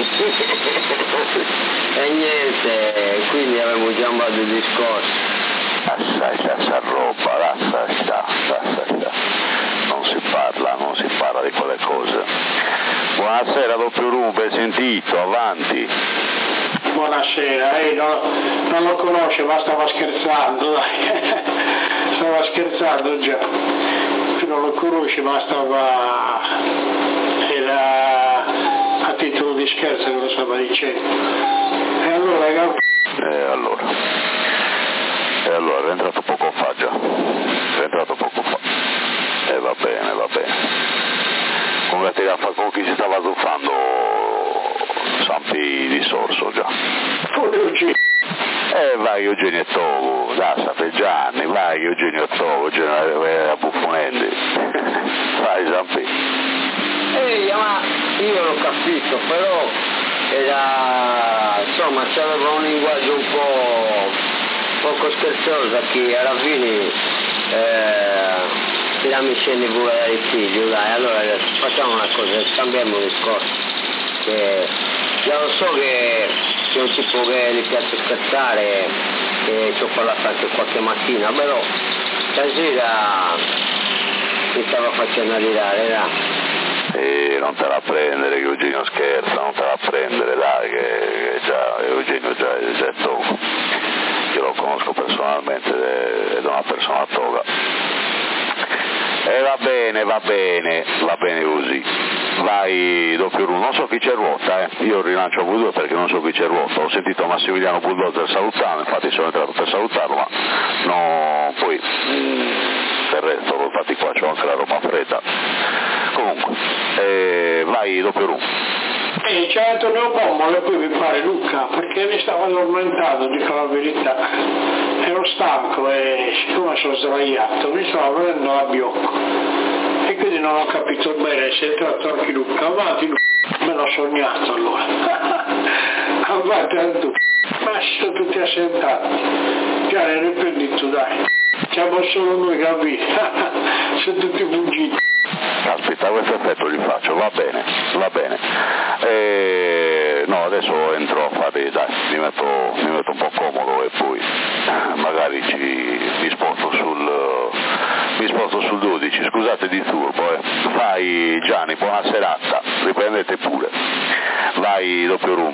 E niente, quindi avevo già un po' di discorso. Assai sta roba, lascia sta, lascia sta. Non si parla, non si parla di quelle cose. Buonasera doppio Rummo, ben sentito, avanti. Buonasera, eh, no, non lo conosce ma stava scherzando, dai. Stava scherzando già. Non lo conosce ma stava, era a titolo di scherzo che lo stava dicendo. E allora ragazzi? E allora? E allora, è entrato poco fa già, è entrato poco fa. E va bene, va bene. Come te la fa con chi si stava zuffando Sampi di Sorso già. Fuori E eh, vai Eugenio Togo, da sapere Gianni, vai Eugenio Togo, Eugenio era buffonente, vai Zampi. Ehi, ma io l'ho capito, però era, insomma, c'aveva un linguaggio un po' poco scherzoso, che alla fine eh, tirami scendi pure dai figli, dai, allora facciamo una cosa, scambiamo il discorso, che già lo so che c'è un tipo che gli piace scherzare, che ci ho parlato anche qualche mattina, però stasera mi stava facendo arrivare, là. E non te la prendere che Eugenio scherza, non te la prendere, dai, che, che già Eugenio già, già è Togo, io lo conosco personalmente ed è una persona toga. E va bene, va bene, va bene così. Vai doppio uno, non so chi c'è ruota, eh. Io rilancio V due perché non so chi c'è ruota, ho sentito Massimiliano Bulldozer salutare, infatti sono entrato per salutarlo, ma no, poi mh, per il resto, infatti qua c'ho anche la roba fredda. Comunque, eh, vai doppio uno. E c'è Antonio Bombo e poi mi pare Luca, perché mi stavo addormentando, dico la verità, ero stanco e siccome sono sdraiato mi stavo venendo la biocco e quindi non ho capito bene se è entrato anche Luca. Avanti Luca, me l'ho sognato allora. Avanti Antonio, ma si sono tutti assentati, già ne riprendi tu, dai, siamo solo noi, capiti? Sono tutti fuggiti. Caspita, questo effetto gli faccio, va bene, va bene. E, no, adesso entro a fare, dai, mi metto, mi metto un po' comodo e poi magari ci, mi sposto sul, mi sposto sul dodici, scusate di turbo, eh. Vai Gianni, buona serata, riprendete pure, vai doppio room.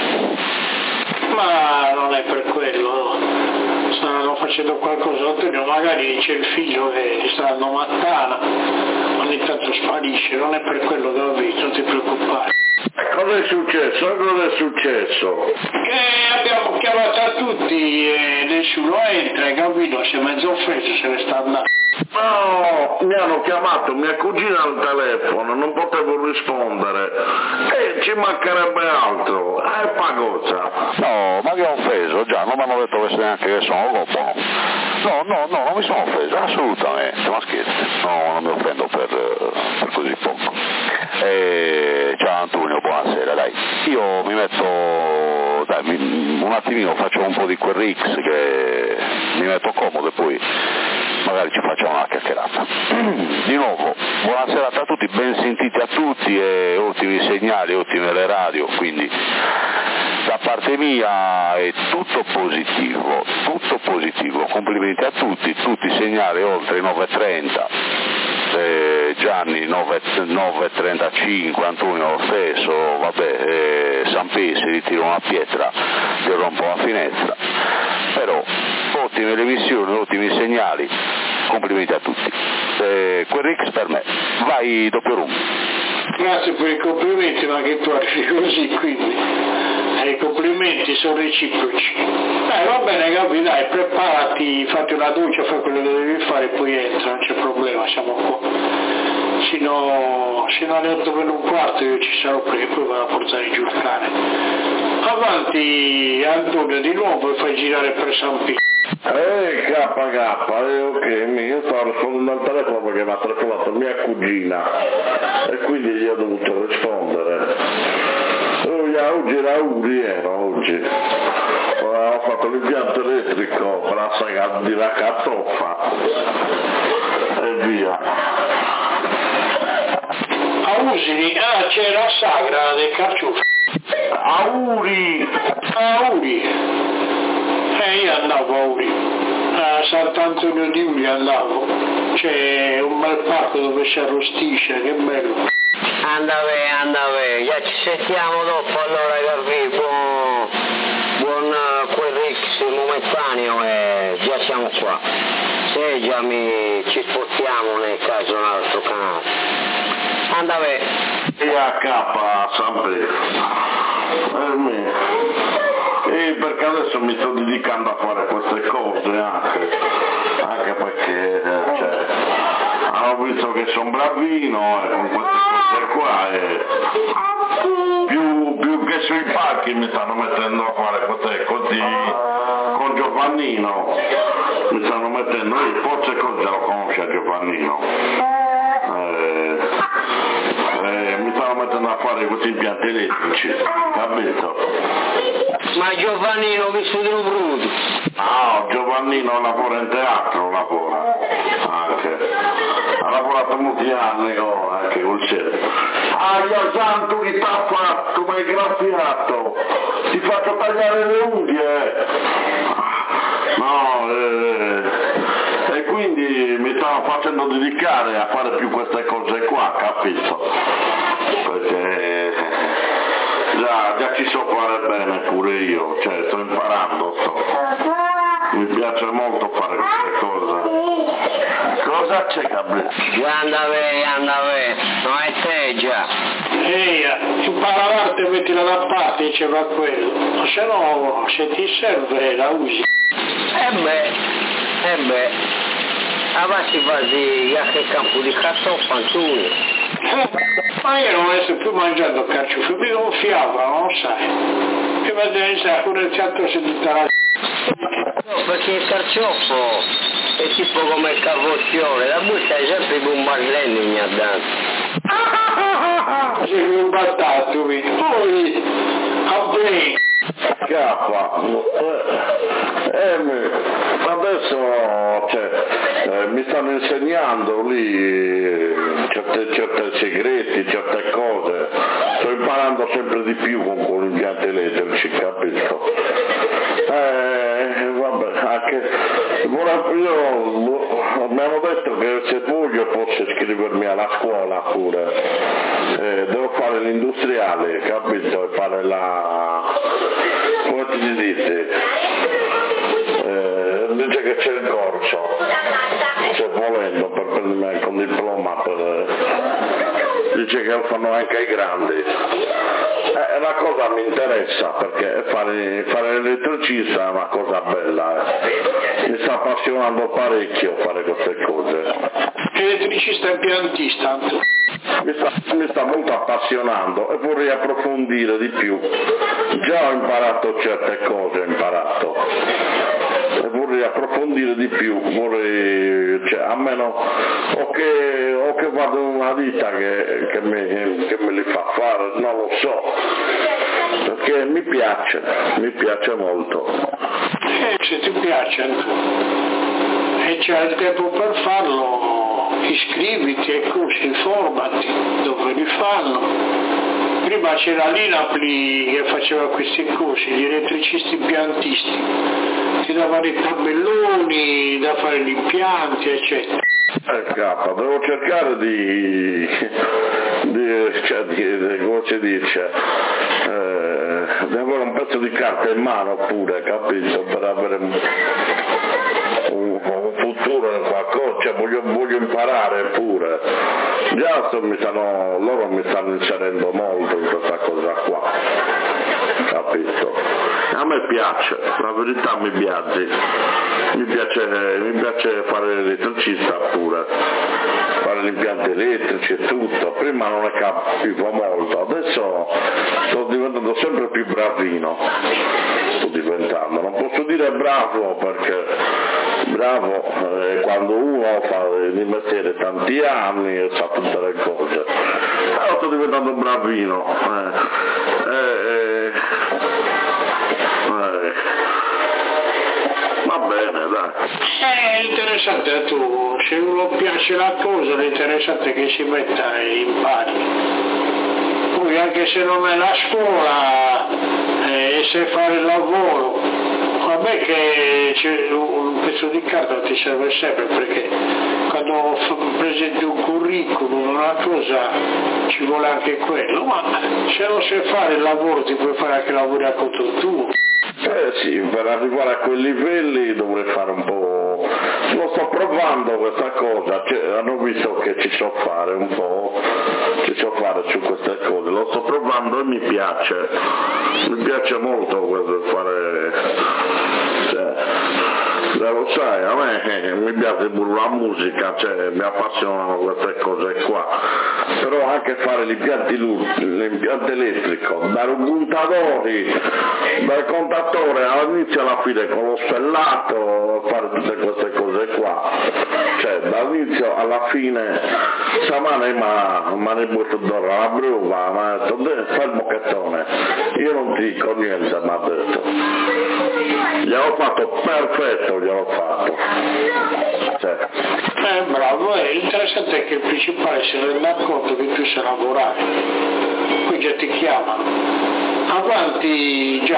Ma non è per quello, no. Stanno facendo qualcos'altro, magari c'è il figlio che gli sta dando mattana, ogni tanto sparisce, non è per quello Davide, non ti preoccupare. Cosa è successo? Cosa è successo? Che abbiamo chiamato a tutti e nessuno entra, hai capito? Si è mezzo offeso, se ne sta andando. No, mi hanno chiamato mia cugina al telefono, non potevo rispondere e ci mancherebbe altro, è pagozza. No, ma che ho offeso, già, non mi hanno detto che neanche che sono gobo. No, no, no, non mi sono offeso, assolutamente, ma scherzi, no, non mi offendo per, per così poco. E, ciao Antonio, buonasera, dai, io mi metto, dai, mi, un attimino faccio un po' di quel X che mi metto comodo e poi magari ci facciamo una chiacchierata. Di nuovo, buona serata a tutti, ben sentiti a tutti e ottimi segnali, ottime le radio, quindi da parte mia è tutto positivo, tutto positivo, complimenti a tutti, tutti segnali oltre i nove e trenta, eh, Gianni nove e trentacinque, Antonio lo stesso, vabbè, eh, Sampi si ritira una pietra, gli rompo la finestra, però ottime le missioni, ottimi segnali, complimenti a tutti. Eh, quel X per me, vai doppio room. Grazie per i complimenti, ma che tu arrivi così, quindi eh, i complimenti sono reciproci. Dai, va bene, Gabi, dai, preparati, fatti una doccia, fai quello che devi fare e poi entra, non c'è problema, siamo qua. Sino, sino alle otto meno un quarto io ci sarò perché poi vado a portare giù il cane. Avanti Antonio di nuovo e fai girare per San Pino. Ehi K K, eh, ok, io stavo rispondendo al telefono perché mi ha telefonato mia cugina e quindi gli ho dovuto rispondere. Oh, oggi era Uri, era oggi. Ho fatto l'impianto elettrico per la saga di la cartoffa e via. A Usini, ah c'è la sagra del carciofo. Auri! Auri! Eh, io andavo a Uri, a Sant'Antonio di Uri andavo, c'è un bel parco dove si arrostisce, che bello. Andave, andave, già ci sentiamo dopo allora Garbi, buon, buon quel Rix momentaneo e già siamo qua. Se già mi ci spostiamo nel caso un altro canale. Andave. E a K sempre. E perché adesso mi sto dedicando a fare queste cose anche, anche perché cioè, hanno visto che sono bravino e con queste cose qua e più, più che sui palchi mi stanno mettendo a fare cose così Giovannino, mi stanno mettendo lì, forse cosa lo conosce a Giovannino, eh, eh, mi stanno mettendo a fare questi impianti elettrici, capito? Ma Giovannino vissuto in Bruto? Ah, Giovannino lavora in teatro, lavora anche, ha lavorato molti anni oh, anche col cielo. Ah, io santo che t'ha fatto, mi hai graffiato, ti faccio tagliare le unghie, no, eh, e quindi mi stavo facendo dedicare a fare più queste cose qua, capito? Perché già, già ci so fare bene pure io, cioè sto imparando, sto. Mi piace molto fare queste cose. Cosa c'è, Gabriele? Anda bene, anda bene, non è te già. Ehi, impara l'arte e mettila da parte, diceva quello. Ma se no, se ti serve la usi. Eh beh, eh beh, avanti quasi anche campo di cartoffa, Antonio. Ma io non sto più mangiando carciofo, mi gonfiava, non lo sai. Prima di iniziare a conoscere se tutta la... No, perché il carciofo è tipo come il cavoccione, la buccia è sempre bombardello ogni tanto. Sei un battato, poi a bene. Cappa, eh, adesso cioè, eh, mi stanno insegnando lì certe, certe segreti, certe cose, sto imparando sempre di più con, con gli impianti elettrici, capito? Eh, vabbè, anche io, mi hanno detto che se voglio posso iscrivermi alla scuola pure, eh, devo fare l'industriale, capito? E fare la... come ti dice? Eh, dice che c'è il corso, cioè volendo per prendermi anche un diploma, per, dice che lo fanno anche ai grandi. Eh, una cosa mi interessa perché fare, fare l'elettricista è una cosa bella, eh. Mi sta appassionando parecchio fare queste cose. Elettricista e piantista. Mi sta, mi sta molto appassionando e vorrei approfondire di più. Già ho imparato certe cose, ho imparato. E vorrei approfondire di più, vorrei, cioè, a meno o che, o che vado in una ditta che, che, mi, che me li fa fare, non lo so, perché mi piace, mi piace molto. Eh, se ti piace e c'hai il tempo per farlo, iscriviti ai corsi, informati dove li fanno. Prima c'era l'Inapli che faceva questi corsi, gli elettricisti impiantisti, ti davano i tabelloni da fare gli impianti, eccetera. Eh capo, devo cercare di, di, cioè, di, di come si dice, eh, di avere un pezzo di carta in mano pure, capito, per avere un, un, un futuro in qualcosa, cioè voglio, voglio imparare pure. Già sto, mi stanno, loro mi stanno inserendo molto in questa cosa qua, capito? A me piace, la verità mi piace, mi piace, mi piace fare l'elettricista pure, fare gli impianti elettrici e tutto, prima non ne capivo molto, adesso sto diventando sempre più bravino, sto diventando, non posso dire bravo perché bravo eh, quando uno fa di mestiere tanti anni e sa tutte le cose, però sto diventando bravino. Eh, eh, eh, va bene, dai. È interessante tu, se uno piace la cosa, l'interessante è che si metta e impari. Poi anche se non è la scuola eh, e sai fare il lavoro, vabbè che c'è un pezzo di carta ti serve sempre, perché quando presenti un curriculum, una cosa, ci vuole anche quello, ma se non sai fare il lavoro ti puoi fare anche lavori a conto tuo. Eh sì, per arrivare a quei livelli dovrei fare un po', lo sto provando questa cosa, cioè, hanno visto che ci so fare un po', ci so fare su queste cose, lo sto provando e mi piace, mi piace molto questo fare, cioè, lo sai, a a me eh, mi piace pure la musica, cioè mi appassionano queste cose qua, però anche fare l'impianto l'impianto elettrico, dare un puntatore, dal contatore all'inizio alla fine con lo stellato, fare tutte queste cose qua, cioè dall'inizio alla fine stamane ma ne butto d'ora la bruva, ma ha detto fai il bocchettone, io non ti dico niente, mi ha detto, gliel'ho fatto perfetto, gliel'ho fatto, cioè. Eh, bravo, eh, l'interessante è che il principale si renda conto che tu sai lavorare, qui già ti chiamano, avanti già.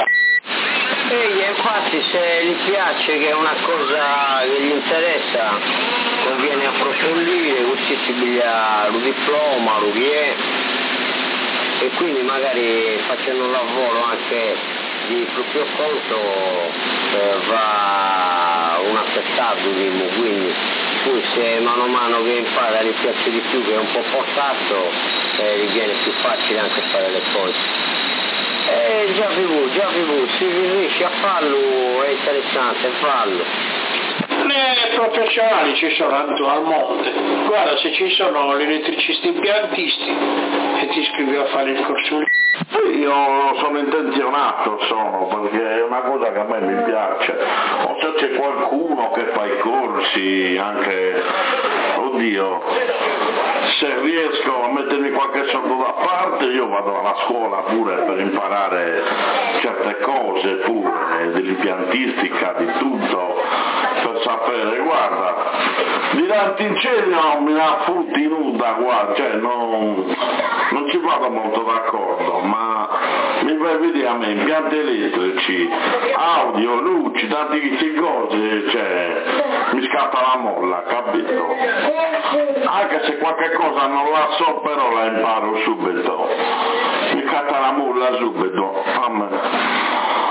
E infatti se gli piace, che è una cosa che gli interessa, conviene approfondire, così si piglia il diploma, lo è, e quindi magari facendo un lavoro anche di proprio conto eh, va un attestato, quindi poi se mano a mano che impara gli piace di più, che è un po' portato, eh, gli viene più facile anche fare le cose. Eh, già vivo, già vivo, se riesci a farlo è interessante, farlo. Le professionali ci sono al monte, guarda se ci sono gli elettricisti impiantisti e ti iscrivi a fare il corso lì. Io sono intenzionato, sono, perché è una cosa che a me mi piace, o se c'è qualcuno che fa i corsi, anche, oddio, se riesco a mettermi qualche soldo da parte io vado alla scuola pure per imparare certe cose pure, dell'impiantistica, di tutto, per sapere, guarda, di Lantincenio mi ha frutti nuda, guarda, cioè non, non ci vado molto d'accordo, ma mi vai a vedere a me impianti elettrici, audio, luci, tante cose, cioè mi scappa la molla, capito? Anche se qualche cosa non la so, però la imparo subito, mi scatta la molla subito, a me.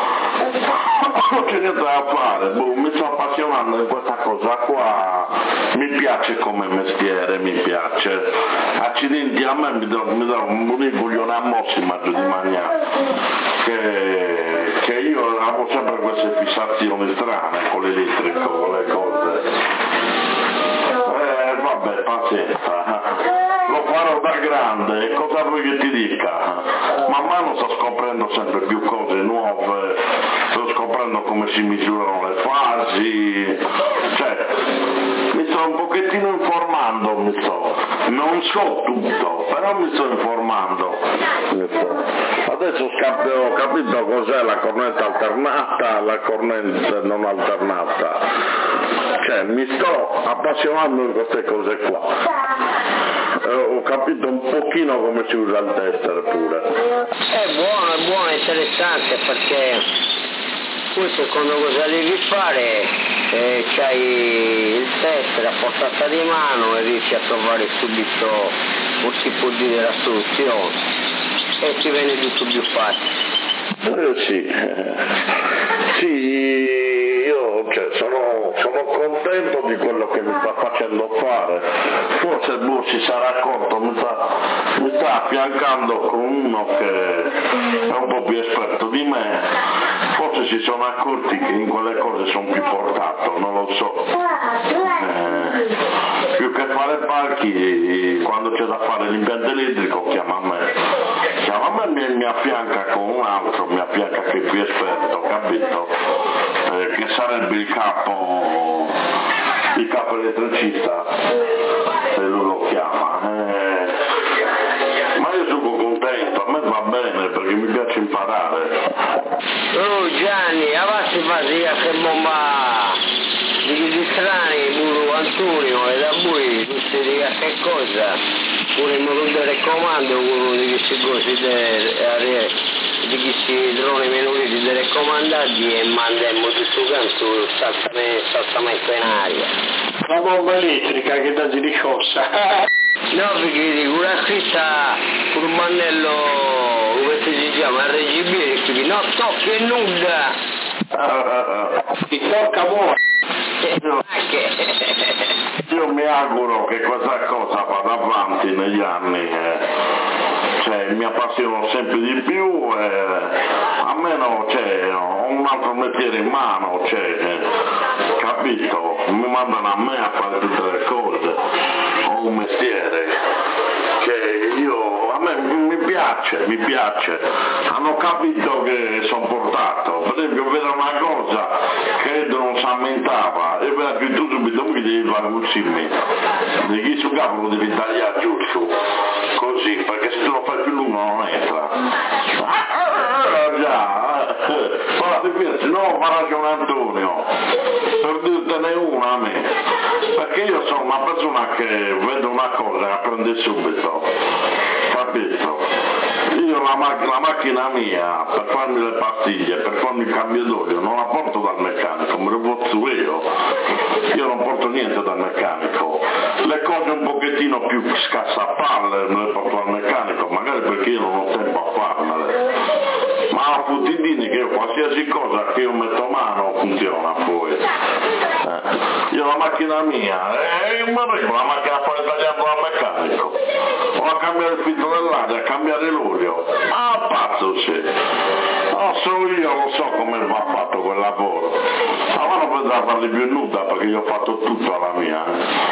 Non c'è niente da fare, boh, mi sto appassionando di questa cosa qua, mi piace come mestiere, mi piace, accidenti a me mi do, mi do un bonicoglione a mossi mangio di mangiare, che, che io avevo sempre queste fissazioni strane con l'elettrico, con le cose, eh vabbè pazienza, lo farò da grande, cosa vuoi che ti dica, man mano sto scoprendo sempre più cose nuove, sto scoprendo come si misurano le fasi, cioè mi sto un pochettino informando, mi sto, non so tutto, però mi sto informando, mi sto. Adesso ho capito cos'è la corrente alternata, la corrente non alternata, cioè mi sto appassionando di queste cose qua. Eh, ho capito un pochino come si usa il tester pure. È buono, è buono, è interessante, perché poi secondo cosa devi fare eh, c'hai il tester a portata di mano e riesci a trovare subito, o si può dire, la soluzione, e ti viene tutto più facile. Eh, sì, sì, io cioè, sono, sono contento di quello che mi sta facendo fare, forse boh, si sarà accorto, mi sta, mi sta affiancando con uno che è un po' più esperto di me, forse si sono accorti che in quelle cose sono più portato, non lo so, eh, più che fare palchi, quando c'è da fare l'impianto elettrico chiama me, chiama me e mi, mi affianca con un altro, mi affianca che è più esperto, capito? Eh, che sarebbe il capo, il capo elettricista, se lui lo chiama. Eh, ma io sono contento, a me va bene perché mi piace imparare. Oh Gianni, avanti via che bomba di, di strani, Buru Antonio e da voi, tu si dica che cosa, pure mi lo raccomando uno di queste cose di, di questi droni minori di raccomandati e mandiamo tutto canto saltamento in aria. La bomba elettrica che dà di scossa. No, perché dico una scritta con un mannello, come si chiama, R G B, e quindi no tocchi nulla. Ti tocca muore. Io mi auguro che questa cosa vada avanti negli anni, eh. Cioè mi appassiono sempre di più, eh. A me almeno cioè, ho un altro mestiere in mano, cioè, capito? Mi mandano a me a fare tutte le cose, ho un mestiere, che io, a me mi piace, mi piace, hanno capito che sono portato, per esempio vedo una cosa che non si ammentava e vedo che tu subito mi devi fare così, di chi su capo lo devi tagliare giusto, così, perché se tu lo fai più lungo non entra. Ah, già, ora ti pensi, no, fa ragione Antonio, per dirtene una a me, perché io sono una persona che vede una cosa e la prende subito, capito? Io la, mac- la macchina mia, per farmi le pastiglie, per farmi il cambio d'olio, non la porto dal meccanico, me lo porto io, io non porto niente dal meccanico, le cose un pochettino più scassapalle me le porto al meccanico, magari perché io non ho tempo a farmele, ma a Futidini che io qualsiasi cosa che io metto mano funziona poi. Eh. Io la macchina mia, eh, ma la macchina poi tagliando al meccanico, o a cambiare il filtro dell'aria, a cambiare l'olio, ah pazzo sì, no, solo io lo so come va fatto quel lavoro, ma non potrà farli più nuda perché io ho fatto tutto alla mia,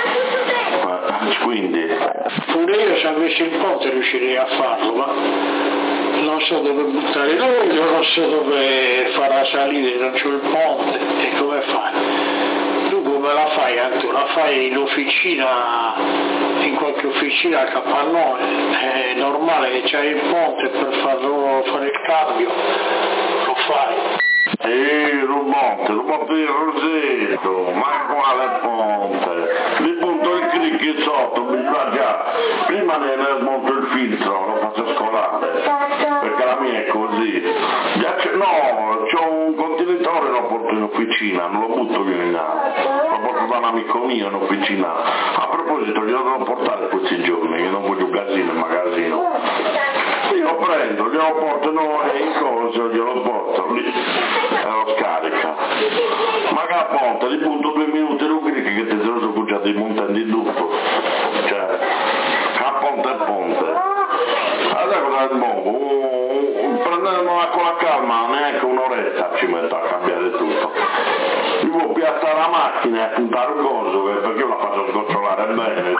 eh, quindi pure io se avessi il ponte riuscirei a farlo, ma non so dove buttare l'olio, non so dove farla salire, non c'ho il ponte, e come fai? Tu come la fai Antonio? La fai in officina, in qualche officina a capannone, è normale che c'hai il ponte per farlo fare il cambio, lo fai. Ehi, Rumonte, Rumonte di Roseto, ma quale ponte? Li punto il cricchi sotto, mi sa già, prima ne smonto il filtro, lo faccio scolare, perché la mia è così. Già c'è, no, c'ho un contenitore, lo porto in officina, non lo butto via in aria, lo porto da un amico mio in officina. A proposito, glielo devo portare questi giorni, io non voglio casino in magazzino. Io prendo, glielo porto noi in coso, glielo porto lì e lo scarica. Ma che a ponte, li punto due minuti lo cricchi che ti sono scucciati i montanti di tutto. Cioè, a ponte e ponte. Allora cosa è buono? Prendendola con la calma, neanche un'oretta ci metto a cambiare tutto. Io può piazzare la macchina e puntare il coso, perché io la faccio sgocciolare bene.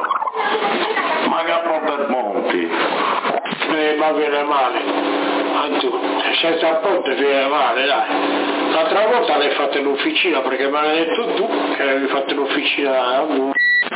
Ma che a ponte e ponti. Eh, ma viene male, Antonio, senza ponte viene male, dai. L'altra volta l'hai fatta in officina perché me l'hai detto tu che l'avevi fatta in officina a Hamburgo.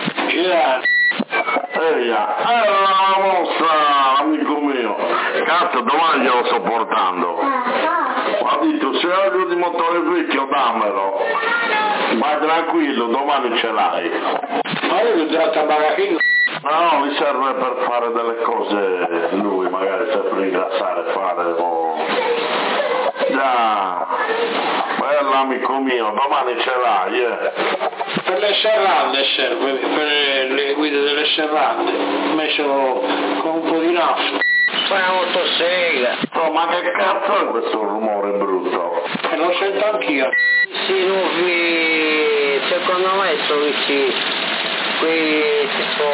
Ehi, eh, la mossa, amico mio, cazzo, domani glielo sto portando. Ha detto, se hai di motore vecchio dammelo, vai tranquillo, domani ce l'hai. Ma io ho dato a Barachino. No, mi serve per fare delle cose, lui magari serve per ingrassare, fare, oh. Già, bello amico mio, domani ce l'hai, eh. Per le serrande serve, per le guide delle serrande, messo con un po' di nafta. Fai una motosega. Oh, ma che cazzo è questo rumore brutto? E lo sento anch'io. Sì, nuovi, secondo me sono vicini. Qui tipo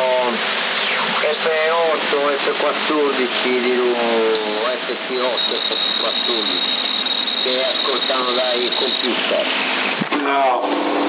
F otto, F quattordici di F P otto, F quattordici che ascoltano dai computer. No.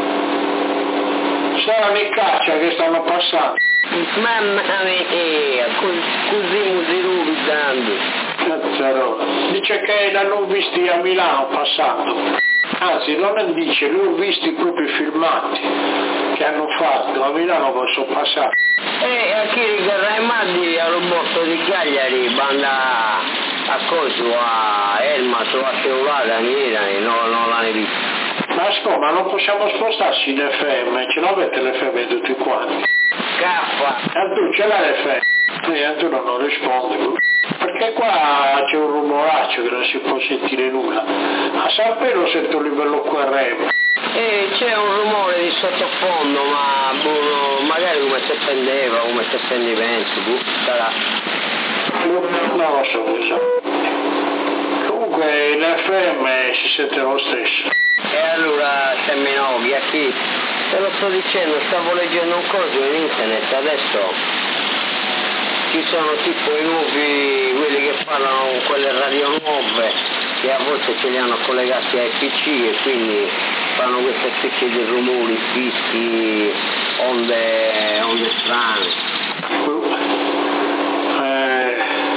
Sarà le caccia che stanno passando. Mamma mia, così musirubizzando. Cazzarola. Dice che l'hanno visti a Milano passando. Anzi, non dice, lui ho visti proprio i filmati che hanno fatto, a Milano posso passare. E a chi rigarrai Maddi all'aeroporto di Cagliari, banda a coso, a Elmas o a Teulada, non, non l'hanno visto. Ma scusa, ma non possiamo spostarsi in F M, ce l'avete l'F M tutti quanti? Caffa! E tu ce l'hai l'F M? E tu non risponde. Perché qua c'è un rumoraccio che non si può sentire nulla. A San Pedro sento il livello Q R M. E c'è un rumore di sottofondo, ma boh, magari come se prendeva, come se prendimento, boh, sarà. Non lo so cosa. Comunque in F M si sente lo stesso. E allora Semminoghi, a chi? Te lo sto dicendo, stavo leggendo un coso in internet adesso. Ci sono tipo i nuovi, quelli che parlano con quelle radio nuove, che a volte ce li hanno collegati ai P C e quindi fanno queste specie di rumori, fischi, onde, onde strane. Eh,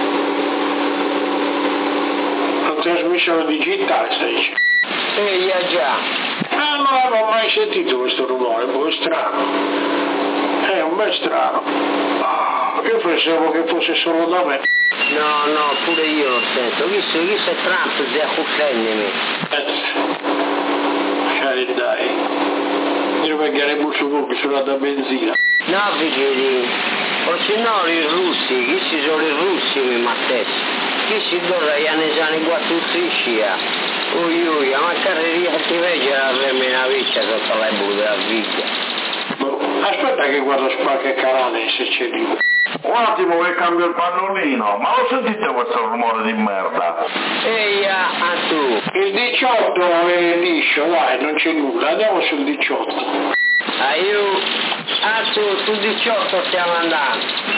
una trasmissione digitale, sai dice? Eh, già già. Ah, non avevo mai sentito questo rumore, poi è strano. È un bel strano. Io pensavo che fosse solo da me. No, no, pure io lo sento. Visto che se Trump si accufennimi. Eh, dai. Io pagheremo su voi sulla da benzina. No, figli, o se no i russi, chi si sono i russi mi mattessi. Chi si dorra gli annesani qua tutti scia. Ui ui, ma carreria ti vede la femmina vecchia sotto la blu della figlia. Aspetta che guardo qualche canale se c'è lì. Un attimo che cambio il pannolino, ma lo sentite questo rumore di merda? Ehi, a tu. Il diciotto è liscio, dai, non c'è nulla, andiamo sul diciotto. Ah, io, a tu, sul diciotto stiamo andando.